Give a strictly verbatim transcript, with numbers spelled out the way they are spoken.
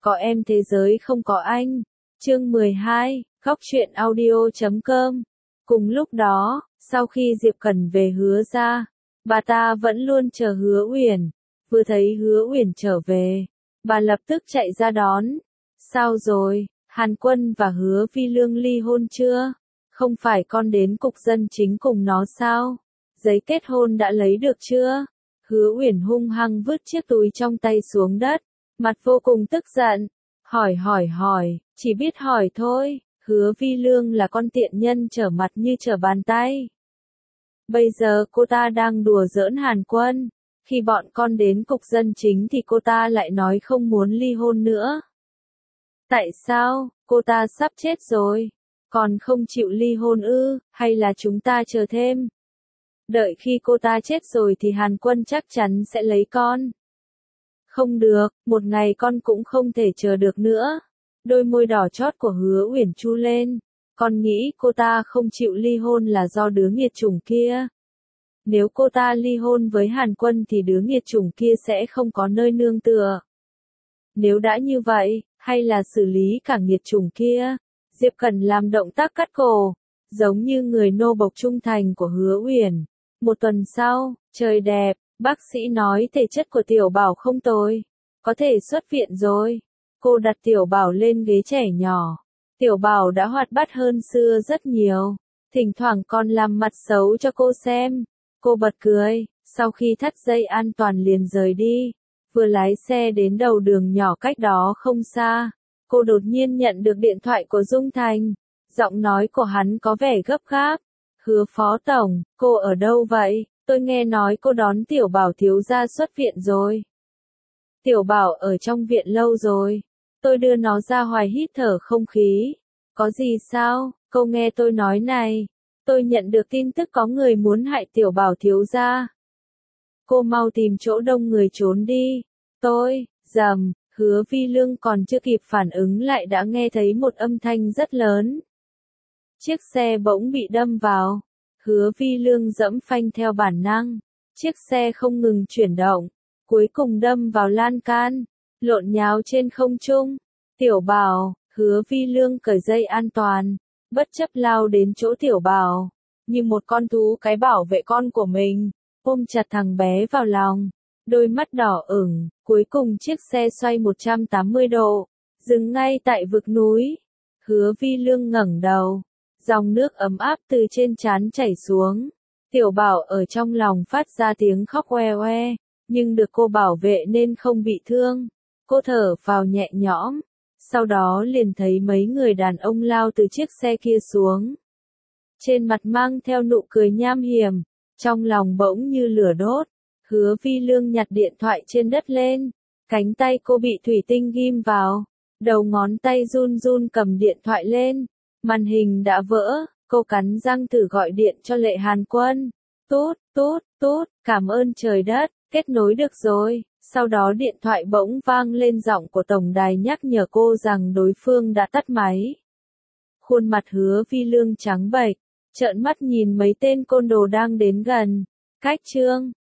Có em thế giới không có anh. Chương mười hai, góc truyện audio chấm com. Cùng lúc đó, sau khi Diệp Cẩn về Hứa ra, bà ta vẫn luôn chờ Hứa Uyển. Vừa thấy Hứa Uyển trở về, bà lập tức chạy ra đón. Sao rồi, Hàn Quân và Hứa Vi Lương ly hôn chưa? Không phải con đến cục dân chính cùng nó sao? Giấy kết hôn đã lấy được chưa? Hứa Uyển hung hăng vứt chiếc túi trong tay xuống đất, mặt vô cùng tức giận. Hỏi hỏi hỏi, chỉ biết hỏi thôi, Hứa Vi Lương là con tiện nhân trở mặt như trở bàn tay. Bây giờ cô ta đang đùa giỡn Hàn Quân, khi bọn con đến cục dân chính thì cô ta lại nói không muốn ly hôn nữa. Tại sao, cô ta sắp chết rồi, còn không chịu ly hôn ư, hay là chúng ta chờ thêm? Đợi khi cô ta chết rồi thì Hàn Quân chắc chắn sẽ lấy con. Không được, một ngày con cũng không thể chờ được nữa. Đôi môi đỏ chót của Hứa Uyển chu lên. Con nghĩ cô ta không chịu ly hôn là do đứa nghiệt chủng kia. Nếu cô ta ly hôn với Hàn Quân thì đứa nghiệt chủng kia sẽ không có nơi nương tựa. Nếu đã như vậy, hay là xử lý cả nghiệt chủng kia? Diệp Cẩn làm động tác cắt cổ, giống như người nô bộc trung thành của Hứa Uyển. Một tuần sau, trời đẹp, bác sĩ nói thể chất của Tiểu Bảo không tồi, có thể xuất viện rồi. Cô đặt Tiểu Bảo lên ghế trẻ nhỏ. Tiểu Bảo đã hoạt bát hơn xưa rất nhiều, thỉnh thoảng còn làm mặt xấu cho cô xem. Cô bật cười, sau khi thắt dây an toàn liền rời đi. Vừa lái xe đến đầu đường nhỏ cách đó không xa, cô đột nhiên nhận được điện thoại của Dung Thành. Giọng nói của hắn có vẻ gấp gáp. Hứa Phó Tổng, cô ở đâu vậy? Tôi nghe nói cô đón Tiểu Bảo thiếu gia xuất viện rồi. Tiểu Bảo ở trong viện lâu rồi. Tôi đưa nó ra ngoài hít thở không khí. Có gì sao? Cô nghe tôi nói này. Tôi nhận được tin tức có người muốn hại Tiểu Bảo thiếu gia. Cô mau tìm chỗ đông người trốn đi. Tôi, rầm, Hứa Vi Lương còn chưa kịp phản ứng lại đã nghe thấy một âm thanh rất lớn. Chiếc xe bỗng bị đâm vào. Hứa Vi Lương dẫm phanh theo bản năng. Chiếc xe không ngừng chuyển động. Cuối cùng đâm vào lan can. Lộn nhào trên không trung. Tiểu Bảo, Hứa Vi Lương cởi dây an toàn. Bất chấp lao đến chỗ Tiểu Bảo. Như một con thú cái bảo vệ con của mình. Ôm chặt thằng bé vào lòng. Đôi mắt đỏ ửng. Cuối cùng chiếc xe xoay một trăm tám mươi độ. Dừng ngay tại vực núi. Hứa Vi Lương ngẩng đầu. Dòng nước ấm áp từ trên trán chảy xuống. Tiểu Bảo ở trong lòng phát ra tiếng khóc oe oe, nhưng được cô bảo vệ nên không bị thương. Cô thở phào nhẹ nhõm, sau đó liền thấy mấy người đàn ông lao từ chiếc xe kia xuống. Trên mặt mang theo nụ cười nham hiểm, trong lòng bỗng như lửa đốt. Hứa Vi Lương nhặt điện thoại trên đất lên, cánh tay cô bị thủy tinh ghim vào, đầu ngón tay run run cầm điện thoại lên. Màn hình đã vỡ, cô cắn răng thử gọi điện cho Lệ Hàn Quân. Tút, tút, tút, cảm ơn trời đất, kết nối được rồi. Sau đó điện thoại bỗng vang lên giọng của tổng đài nhắc nhở cô rằng đối phương đã tắt máy. Khuôn mặt Hứa Vi Lương trắng bệch, trợn mắt nhìn mấy tên côn đồ đang đến gần. Cách chương